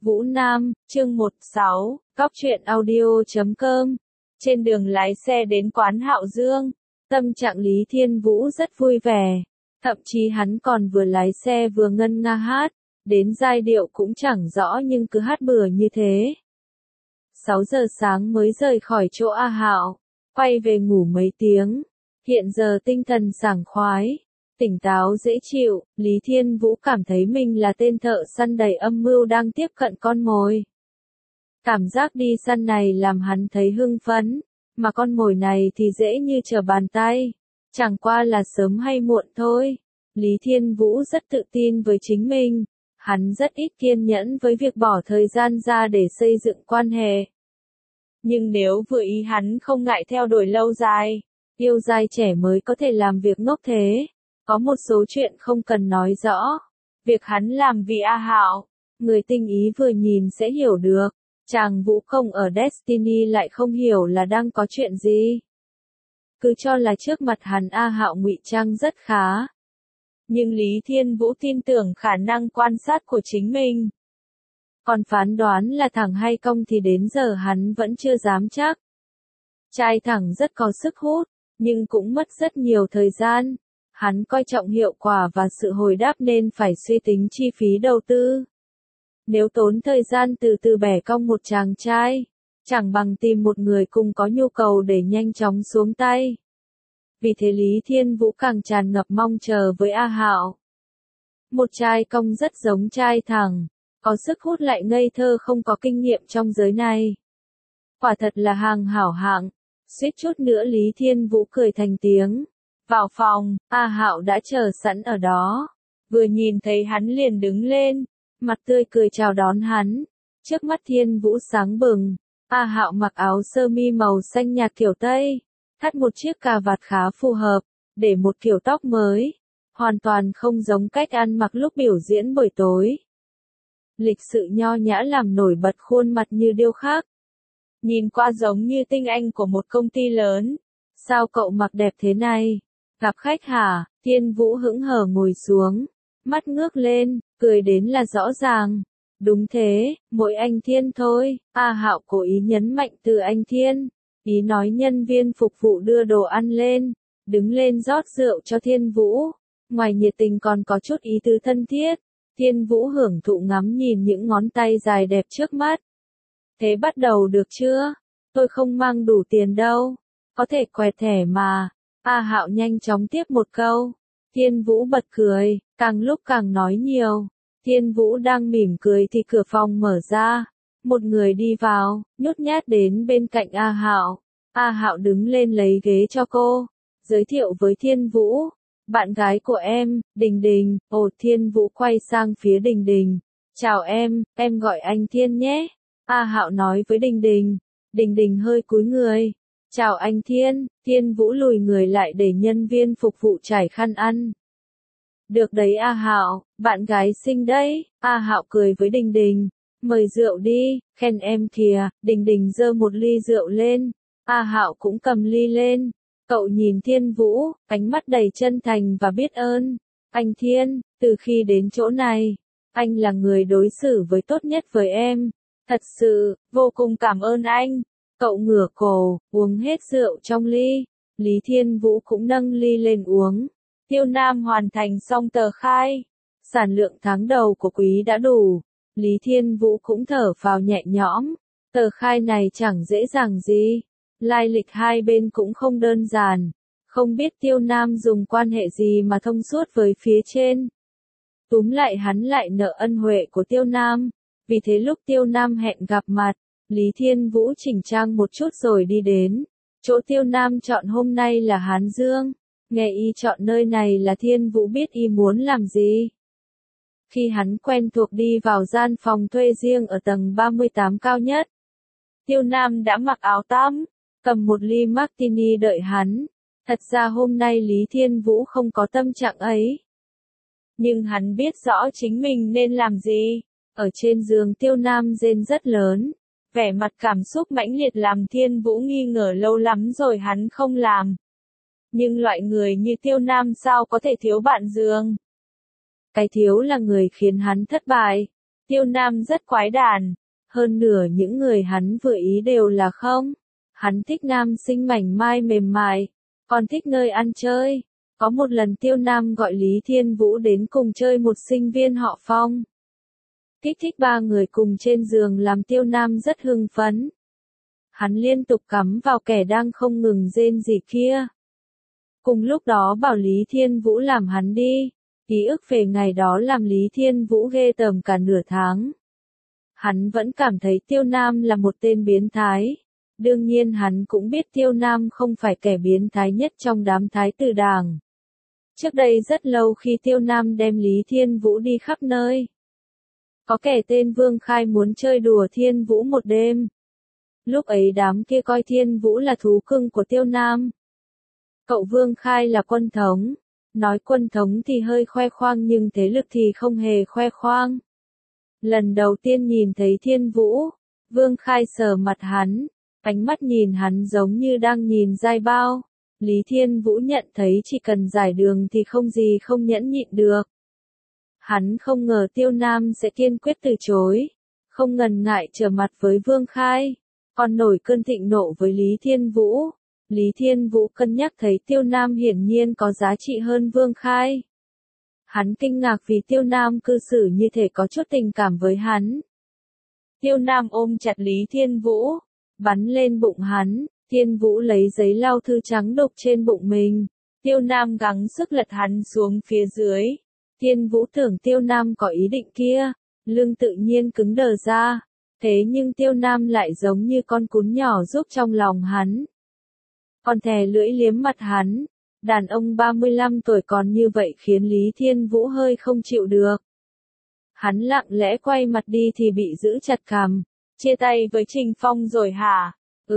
Vũ Nam, chương 16, Cóc truyện audio.com. Trên đường lái xe đến quán Hạo Dương, tâm trạng Lý Thiên Vũ rất vui vẻ. Thậm chí hắn còn vừa lái xe vừa ngân nga hát, đến giai điệu cũng chẳng rõ nhưng cứ hát bừa như thế. 6 giờ sáng mới rời khỏi chỗ A Hạo, quay về ngủ mấy tiếng. Hiện giờ tinh thần sảng khoái, tỉnh táo dễ chịu, Lý Thiên Vũ cảm thấy mình là tên thợ săn đầy âm mưu đang tiếp cận con mồi. Cảm giác đi săn này làm hắn thấy hưng phấn, mà con mồi này thì dễ như trở bàn tay, chẳng qua là sớm hay muộn thôi. Lý Thiên Vũ rất tự tin với chính mình, hắn rất ít kiên nhẫn với việc bỏ thời gian ra để xây dựng quan hệ. Nhưng nếu vừa ý hắn không ngại theo đuổi lâu dài, yêu dai trẻ mới có thể làm việc ngốc thế. Có một số chuyện không cần nói rõ. Việc hắn làm vì A Hạo, người tinh ý vừa nhìn sẽ hiểu được. Chàng Vũ Công ở Destiny lại không hiểu là đang có chuyện gì. Cứ cho là trước mặt hắn A Hạo ngụy trang rất khá. Nhưng Lý Thiên Vũ tin tưởng khả năng quan sát của chính mình. Còn phán đoán là thẳng hay cong thì đến giờ hắn vẫn chưa dám chắc. Trai thẳng rất có sức hút, nhưng cũng mất rất nhiều thời gian. Hắn coi trọng hiệu quả và sự hồi đáp nên phải suy tính chi phí đầu tư. Nếu tốn thời gian từ từ bẻ cong một chàng trai, chẳng bằng tìm một người cùng có nhu cầu để nhanh chóng xuống tay. Vì thế Lý Thiên Vũ càng tràn ngập mong chờ với A Hạo. Một trai cong rất giống trai thẳng, có sức hút lại ngây thơ không có kinh nghiệm trong giới này. Quả thật là hàng hảo hạng, suýt chút nữa Lý Thiên Vũ cười thành tiếng. Vào phòng, A Hạo đã chờ sẵn ở đó. Vừa nhìn thấy hắn liền đứng lên, mặt tươi cười chào đón hắn. Trước mắt Thiên Vũ sáng bừng, A Hạo mặc áo sơ mi màu xanh nhạt kiểu Tây, thắt một chiếc cà vạt khá phù hợp, để một kiểu tóc mới, hoàn toàn không giống cách ăn mặc lúc biểu diễn buổi tối. Lịch sự nho nhã làm nổi bật khuôn mặt như điêu khắc. Nhìn qua giống như tinh anh của một công ty lớn. Sao cậu mặc đẹp thế này? Gặp khách hả? Thiên Vũ hững hờ ngồi xuống, mắt ngước lên, cười đến là rõ ràng. Đúng thế, mỗi anh Thiên thôi. A Hạo cố ý nhấn mạnh từ anh Thiên, ý nói nhân viên phục vụ đưa đồ ăn lên, đứng lên rót rượu cho Thiên Vũ. Ngoài nhiệt tình còn có chút ý tứ thân thiết. Thiên Vũ hưởng thụ ngắm nhìn những ngón tay dài đẹp trước mắt. Thế bắt đầu được chưa? Tôi không mang đủ tiền đâu. Có thể quẹt thẻ mà. A Hạo nhanh chóng tiếp một câu. Thiên Vũ bật cười, càng lúc càng nói nhiều. Thiên Vũ đang mỉm cười thì cửa phòng mở ra. Một người đi vào, nhút nhát đến bên cạnh A Hạo. A Hạo đứng lên lấy ghế cho cô, giới thiệu với Thiên Vũ. Bạn gái của em, Đình Đình. Ồ, Thiên Vũ quay sang phía Đình Đình. Chào em gọi anh Thiên nhé. A Hạo nói với Đình Đình. Đình Đình hơi cúi người. Chào anh Thiên. Thiên Vũ lùi người lại để nhân viên phục vụ trải khăn ăn. Được đấy A Hạo, bạn gái xinh đấy. A Hạo cười với Đình Đình. Mời rượu đi, khen em kìa. Đình Đình giơ một ly rượu lên. A Hạo cũng cầm ly lên. Cậu nhìn Thiên Vũ, ánh mắt đầy chân thành và biết ơn. Anh Thiên, từ khi đến chỗ này, anh là người đối xử với tốt nhất với em. Thật sự, vô cùng cảm ơn anh. Cậu ngửa cổ, uống hết rượu trong ly. Lý Thiên Vũ cũng nâng ly lên uống. Tiêu Nam hoàn thành xong tờ khai. Sản lượng tháng đầu của quý đã đủ. Lý Thiên Vũ cũng thở phào nhẹ nhõm. Tờ khai này chẳng dễ dàng gì. Lai lịch hai bên cũng không đơn giản. Không biết Tiêu Nam dùng quan hệ gì mà thông suốt với phía trên. Túm lại hắn lại nợ ân huệ của Tiêu Nam. Vì thế lúc Tiêu Nam hẹn gặp mặt, Lý Thiên Vũ chỉnh trang một chút rồi đi đến. Chỗ Tiêu Nam chọn hôm nay là Hán Dương. Nghe y chọn nơi này là Thiên Vũ biết y muốn làm gì. Khi hắn quen thuộc đi vào gian phòng thuê riêng ở tầng 38 cao nhất, Tiêu Nam đã mặc áo tắm, cầm một ly martini đợi hắn. Thật ra hôm nay Lý Thiên Vũ không có tâm trạng ấy. Nhưng hắn biết rõ chính mình nên làm gì. Ở trên giường Tiêu Nam rên rất lớn. Vẻ mặt cảm xúc mãnh liệt làm Thiên Vũ nghi ngờ lâu lắm rồi hắn không làm. Nhưng loại người như Tiêu Nam sao có thể thiếu bạn giường. Cái thiếu là người khiến hắn thất bại. Tiêu Nam rất quái đản. Hơn nửa những người hắn vừa ý đều là không. Hắn thích nam sinh mảnh mai mềm mại, còn thích nơi ăn chơi. Có một lần Tiêu Nam gọi Lý Thiên Vũ đến cùng chơi một sinh viên họ Phong. Kích thích ba người cùng trên giường làm Tiêu Nam rất hưng phấn. Hắn liên tục cắm vào kẻ đang không ngừng rên rỉ kia. Cùng lúc đó bảo Lý Thiên Vũ làm hắn đi. Ký ức về ngày đó làm Lý Thiên Vũ ghê tởm cả nửa tháng. Hắn vẫn cảm thấy Tiêu Nam là một tên biến thái. Đương nhiên hắn cũng biết Tiêu Nam không phải kẻ biến thái nhất trong đám thái tử đảng. Trước đây rất lâu khi Tiêu Nam đem Lý Thiên Vũ đi khắp nơi. Có kẻ tên Vương Khai muốn chơi đùa Thiên Vũ một đêm. Lúc ấy đám kia coi Thiên Vũ là thú cưng của Tiêu Nam. Cậu Vương Khai là quân thống. Nói quân thống thì hơi khoe khoang nhưng thế lực thì không hề khoe khoang. Lần đầu tiên nhìn thấy Thiên Vũ, Vương Khai sờ mặt hắn, ánh mắt nhìn hắn giống như đang nhìn dai bao. Lý Thiên Vũ nhận thấy chỉ cần giải đường thì không gì không nhẫn nhịn được. Hắn không ngờ Tiêu Nam sẽ kiên quyết từ chối, không ngần ngại trở mặt với Vương Khai, còn nổi cơn thịnh nộ với Lý Thiên Vũ. Lý Thiên Vũ cân nhắc thấy Tiêu Nam hiển nhiên có giá trị hơn Vương Khai. Hắn kinh ngạc vì Tiêu Nam cư xử như thể có chút tình cảm với hắn. Tiêu Nam ôm chặt Lý Thiên Vũ, bắn lên bụng hắn. Thiên Vũ lấy giấy lau thư trắng đục trên bụng mình. Tiêu Nam gắng sức lật hắn xuống phía dưới. Thiên Vũ tưởng Tiêu Nam có ý định kia, lưng tự nhiên cứng đờ ra. Thế nhưng Tiêu Nam lại giống như con cún nhỏ giúp trong lòng hắn. Còn thè lưỡi liếm mặt hắn. Đàn ông 35 tuổi còn như vậy khiến Lý Thiên Vũ hơi không chịu được. Hắn lặng lẽ quay mặt đi thì bị giữ chặt cằm. Chia tay với Trình Phong rồi hả?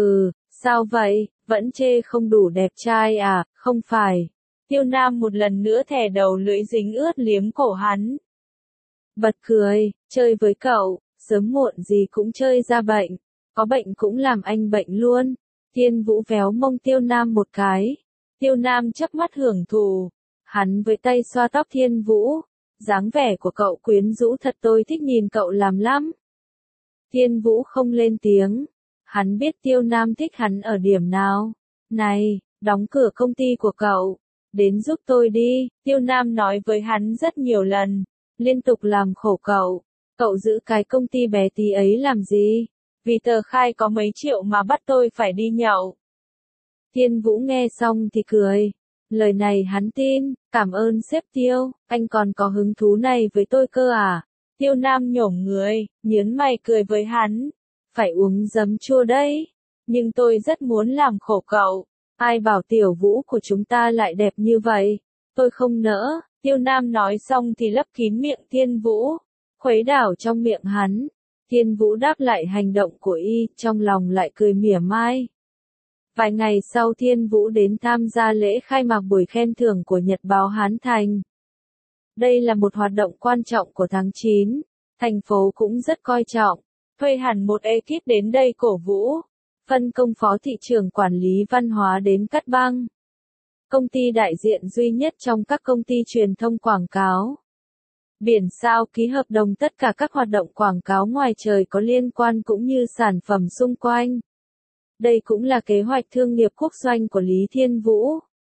Sao vậy, vẫn chê không đủ đẹp trai à, không phải. Tiêu Nam một lần nữa thè đầu lưỡi dính ướt liếm cổ hắn. Bật cười, chơi với cậu, sớm muộn gì cũng chơi ra bệnh. Có bệnh cũng làm anh bệnh luôn. Thiên Vũ véo mông Tiêu Nam một cái. Tiêu Nam chớp mắt hưởng thụ. Hắn với tay xoa tóc Thiên Vũ. Dáng vẻ của cậu quyến rũ thật, tôi thích nhìn cậu làm lắm. Thiên Vũ không lên tiếng. Hắn biết Tiêu Nam thích hắn ở điểm nào. Này, đóng cửa công ty của cậu. Đến giúp tôi đi. Tiêu Nam nói với hắn rất nhiều lần. Liên tục làm khổ cậu. Cậu giữ cái công ty bé tí ấy làm gì? Vì tờ khai có mấy triệu mà bắt tôi phải đi nhậu. Thiên Vũ nghe xong thì cười. Lời này hắn tin. Cảm ơn sếp Tiêu. Anh còn có hứng thú này với tôi cơ à? Tiêu Nam nhổm người, nhớn mày cười với hắn. Phải uống giấm chua đấy. Nhưng tôi rất muốn làm khổ cậu. Ai bảo Tiểu Vũ của chúng ta lại đẹp như vậy. Tôi không nỡ. Tiêu Nam nói xong thì lấp kín miệng Thiên Vũ. Khuấy đảo trong miệng hắn. Thiên Vũ đáp lại hành động của y, trong lòng lại cười mỉa mai. Vài ngày sau Thiên Vũ đến tham gia lễ khai mạc buổi khen thưởng của Nhật báo Hán Thành. Đây là một hoạt động quan trọng của tháng 9. Thành phố cũng rất coi trọng. Thuê hẳn một ekip đến đây cổ vũ. Phân công phó thị trưởng quản lý văn hóa đến cắt băng. Công ty đại diện duy nhất trong các công ty truyền thông quảng cáo. Biển sao ký hợp đồng tất cả các hoạt động quảng cáo ngoài trời có liên quan cũng như sản phẩm xung quanh. Đây cũng là kế hoạch thương nghiệp quốc doanh của Lý Thiên Vũ.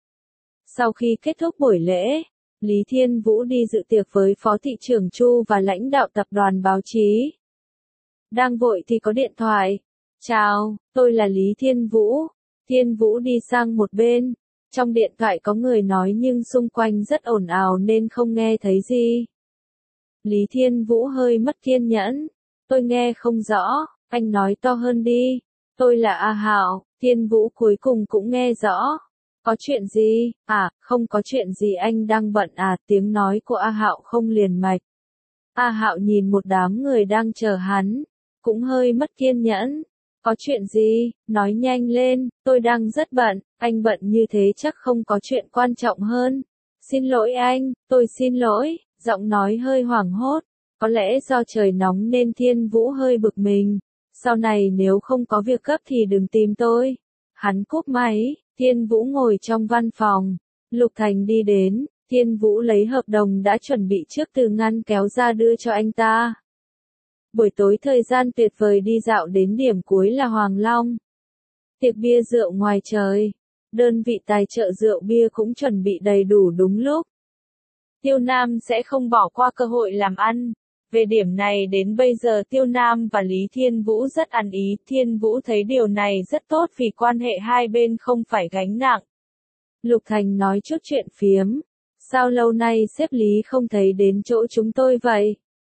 Sau khi kết thúc buổi lễ, Lý Thiên Vũ đi dự tiệc với Phó thị trưởng Chu và lãnh đạo tập đoàn báo chí. Đang vội thì có điện thoại. Chào, tôi là Lý Thiên Vũ. Thiên Vũ đi sang một bên. Trong điện thoại có người nói nhưng xung quanh rất ồn ào nên không nghe thấy gì. Lý Thiên Vũ hơi mất kiên nhẫn. Tôi nghe không rõ, anh nói to hơn đi. Tôi là A Hạo. Thiên Vũ cuối cùng cũng nghe rõ. Có chuyện gì? À, không có chuyện gì, anh đang bận à? Tiếng nói của A Hạo không liền mạch. A Hạo nhìn một đám người đang chờ hắn, cũng hơi mất kiên nhẫn. Có chuyện gì? Nói nhanh lên, tôi đang rất bận, anh bận như thế chắc không có chuyện quan trọng hơn. Xin lỗi anh, tôi xin lỗi, giọng nói hơi hoảng hốt. Có lẽ do trời nóng nên Thiên Vũ hơi bực mình. Sau này nếu không có việc gấp thì đừng tìm tôi. Hắn cúp máy. Thiên Vũ ngồi trong văn phòng. Lục Thành đi đến. Thiên Vũ lấy hợp đồng đã chuẩn bị trước từ ngăn kéo ra đưa cho anh ta. Buổi tối thời gian tuyệt vời đi dạo đến điểm cuối là Hoàng Long. Tiệc bia rượu ngoài trời. Đơn vị tài trợ rượu bia cũng chuẩn bị đầy đủ đúng lúc. Tiêu Nam sẽ không bỏ qua cơ hội làm ăn. Về điểm này đến bây giờ Tiêu Nam và Lý Thiên Vũ rất ăn ý. Thiên Vũ thấy điều này rất tốt vì quan hệ hai bên không phải gánh nặng. Lục Thành nói chút chuyện phiếm. Sao lâu nay sếp Lý không thấy đến chỗ chúng tôi vậy?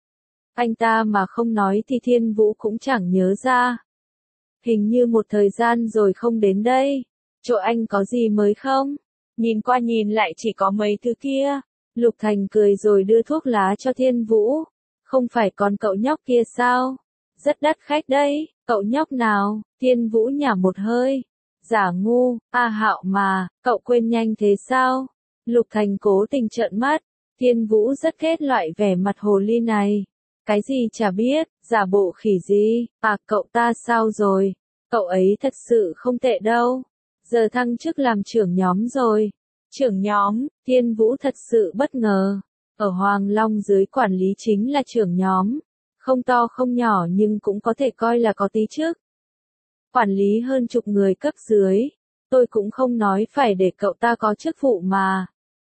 Anh ta mà không nói thì Thiên Vũ cũng chẳng nhớ ra. Hình như một thời gian rồi không đến đây. Chỗ anh có gì mới không? Nhìn qua nhìn lại chỉ có mấy thứ kia. Lục Thành cười rồi đưa thuốc lá cho Thiên Vũ. Không phải còn cậu nhóc kia sao? Rất đắt khách đấy. Cậu nhóc nào? Thiên Vũ nhả một hơi. Giả ngu, A Hạo mà, cậu quên nhanh thế sao? Lục Thành cố tình trợn mắt. Thiên Vũ rất ghét loại vẻ mặt hồ ly này. Cái gì chả biết, giả bộ khỉ gì, à cậu ta sao rồi? Cậu ấy thật sự không tệ đâu. Giờ thăng chức làm trưởng nhóm rồi. Trưởng nhóm, Thiên Vũ thật sự bất ngờ. Ở Hoàng Long dưới quản lý chính là trưởng nhóm. Không to không nhỏ nhưng cũng có thể coi là có tí chức. Quản lý hơn chục người cấp dưới. Tôi cũng không nói phải để cậu ta có chức vụ mà.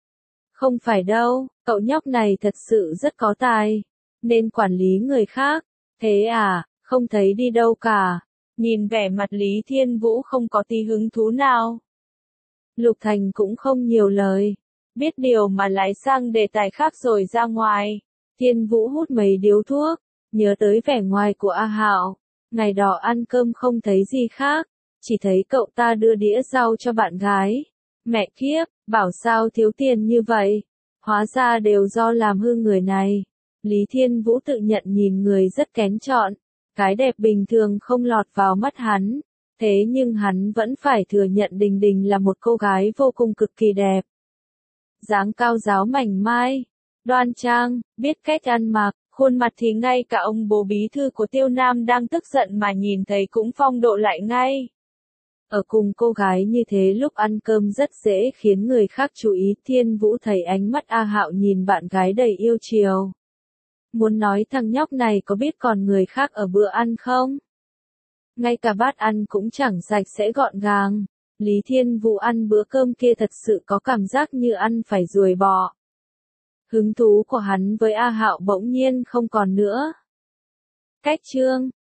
Không phải đâu, cậu nhóc này thật sự rất có tài. Nên quản lý người khác. Thế à, không thấy đi đâu cả. Nhìn vẻ mặt Lý Thiên Vũ không có tí hứng thú nào. Lục Thành cũng không nhiều lời. Biết điều mà lái sang đề tài khác rồi ra ngoài. Thiên Vũ hút mấy điếu thuốc. Nhớ tới vẻ ngoài của A Hạo. Ngày đó ăn cơm không thấy gì khác. Chỉ thấy cậu ta đưa đĩa rau cho bạn gái. Mẹ kiếp, bảo sao thiếu tiền như vậy. Hóa ra đều do làm hư người này. Lý Thiên Vũ tự nhận nhìn người rất kén chọn. Cái đẹp bình thường không lọt vào mắt hắn. Thế nhưng hắn vẫn phải thừa nhận Đình Đình là một cô gái vô cùng cực kỳ đẹp. Dáng cao ráo mảnh mai, đoan trang, biết cách ăn mặc, khuôn mặt thì ngay cả ông bố bí thư của Tiêu Nam đang tức giận mà nhìn thấy cũng phong độ lại ngay. Ở cùng cô gái như thế lúc ăn cơm rất dễ khiến người khác chú ý. Thiên Vũ thấy ánh mắt A Hạo nhìn bạn gái đầy yêu chiều. Muốn nói thằng nhóc này có biết còn người khác ở bữa ăn không? Ngay cả bát ăn cũng chẳng sạch sẽ gọn gàng. Lý Thiên Vũ ăn bữa cơm kia thật sự có cảm giác như ăn phải ruồi bọ. Hứng thú của hắn với A Hạo bỗng nhiên không còn nữa. Cách chương